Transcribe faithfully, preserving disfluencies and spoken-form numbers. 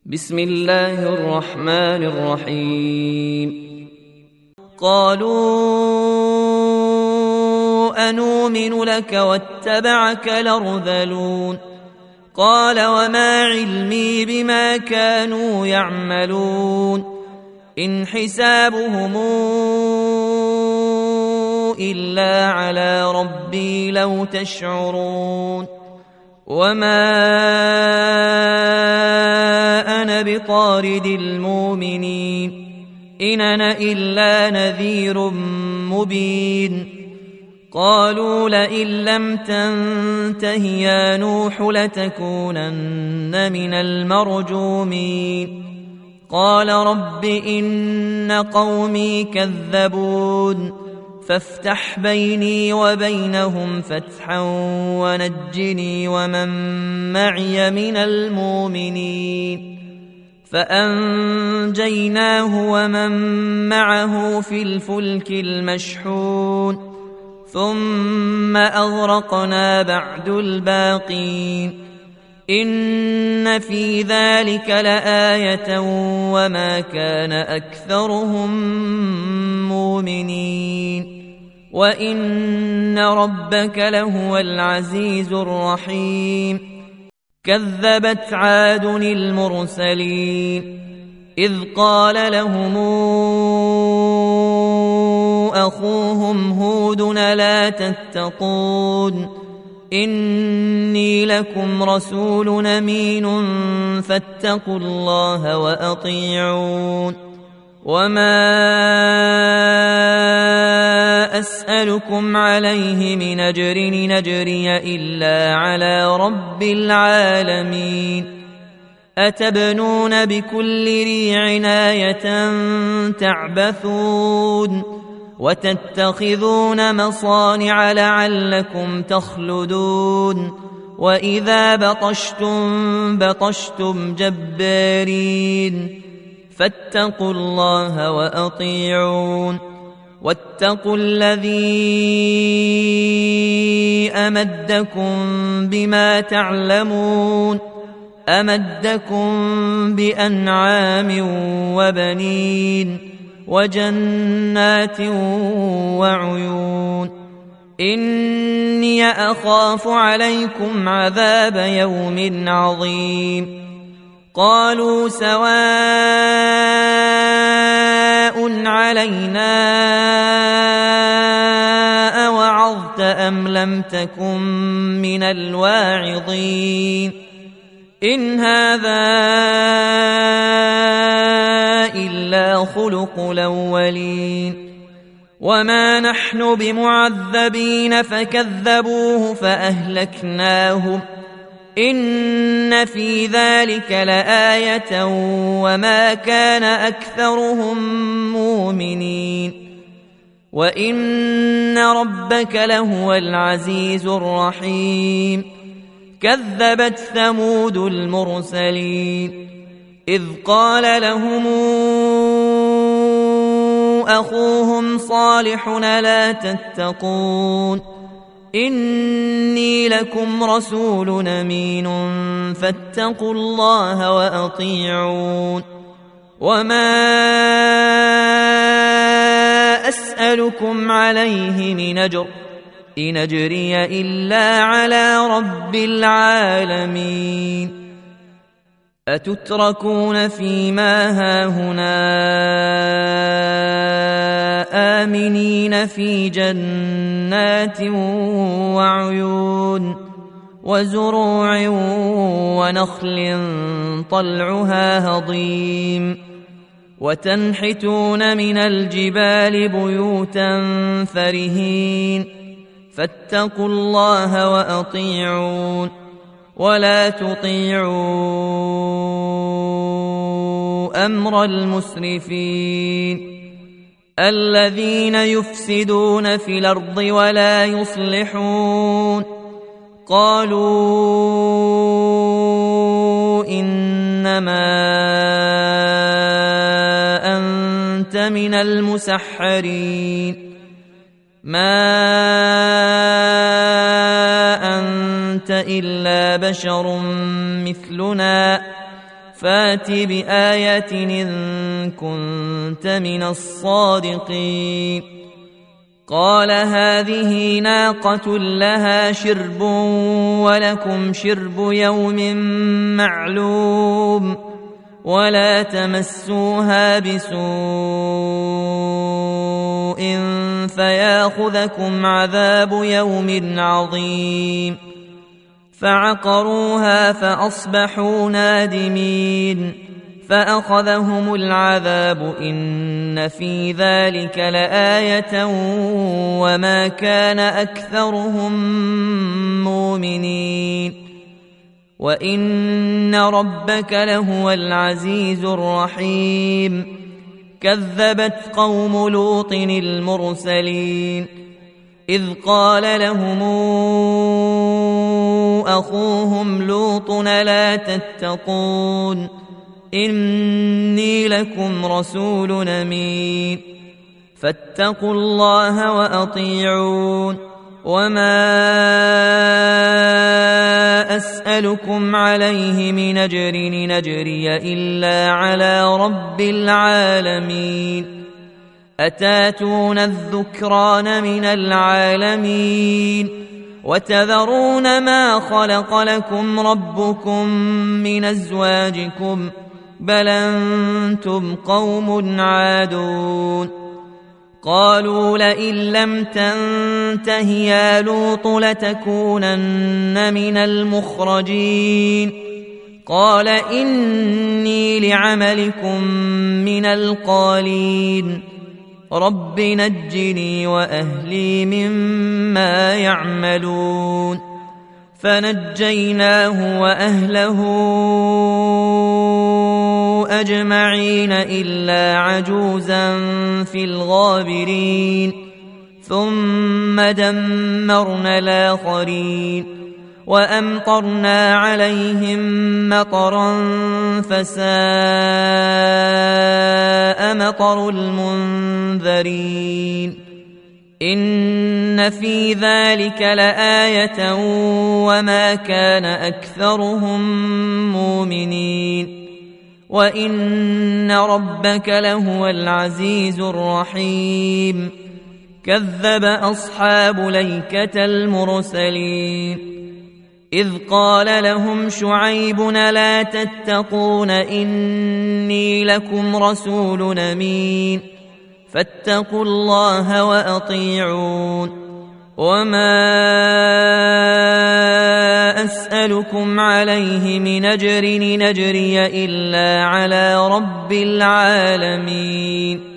بسم الله الرحمن الرحيم. قالوا أنؤمن لك واتبعك الأرذلون قال وما علمي بما كانوا يعملون إن حسابهم إلا على ربي لو تشعرون وما أنا بطارد المؤمنين إن أنا إلا نذير مبين قالوا لئن لم تنته يا نوح لتكونن من المرجومين قال رب إن قومي كذبون فافتح بيني وبينهم فتحا ونجني ومن معي من المؤمنين فأنجيناه ومن معه في الفلك المشحون ثم أغرقنا بعد الباقين إن في ذلك لآية وما كان أكثرهم مؤمنين وإن ربك لهو العزيز الرحيم كذبت عاد المرسلين إذ قال لهم أخوهم هود لا تتقون إني لكم رسول أمين فاتقوا الله وأطيعون وما أسألكم عليه من أجر نجري إلا على رب العالمين أتبنون بكل ريع آية تعبثون وتتخذون مصانع لعلكم تخلدون وإذا بطشتم بطشتم جبارين فاتقوا الله وأطيعون واتقوا الذي أمدكم بما تعلمون أمدكم بأنعام وبنين وجنات وعيون إني أخاف عليكم عذاب يوم عظيم قالوا سواء علينا أوعظت أم لم تكن من الواعظين إن هذا إلا خلق الأولين وما نحن بمعذبين فكذبوه فأهلكناهم إن في ذلك لآية وما كان أكثرهم مؤمنين وإن ربك لهو العزيز الرحيم كذبت ثمود المرسلين إذ قال لهم أخوهم صالح لا تتقون إني لكم رسول أمين فاتقوا الله وأطيعون وما أسألكم عليه من أجر إن أجري إلا على رب العالمين أتتركون فيما هاهنا آمنين في جنات وعيون وزروع ونخل طلعها هضيم وتنحتون من الجبال بيوتا فرهين فاتقوا الله وأطيعون ولا تطيعوا أمر المسرفين الذين يفسدون في الأرض ولا يصلحون قالوا إنما أنت من المسحرين ما أنت إلا بشر مثلنا فات بآية إن كنت من الصادقين. قال هذه ناقة لها شرب ولكم شرب يوم معلوم ولا تمسوها بسوء فياخذكم عذاب يوم عظيم. فعقروها فأصبحوا نادمين فأخذهم العذاب إن في ذلك لآية وما كان أكثرهم مؤمنين وإن ربك لهو العزيز الرحيم. كذبت قوم لوط المرسلين إذ قال لهم أخوهم لوط لا تتقون إني لكم رسول أمين فاتقوا الله وأطيعون وما أسألكم عليه من أجر نجري إلا على رب العالمين. أتاتون الذكران من العالمين وتذرون ما خلق لكم ربكم من أزواجكم بل أنتم قوم عادون. قالوا لئن لم تنته يا لوط لتكونن من المخرجين. قال إني لعملكم من القالين رب نجني وأهلي مما يعملون. فنجيناه وأهله أجمعين إلا عجوزا في الغابرين ثم دمرنا الآخرين وأمطرنا عليهم مطرا فساء مطر المنذرين. إن في ذلك لآية وما كان أكثرهم مؤمنين وإن ربك لهو العزيز الرحيم. كذب أصحاب ليكة المرسلين إذ قال لهم شعيب لا تتقون إني لكم رسول أمين فاتقوا الله وأطيعون وما أسألكم عليه من أجر نجري إلا على رب العالمين.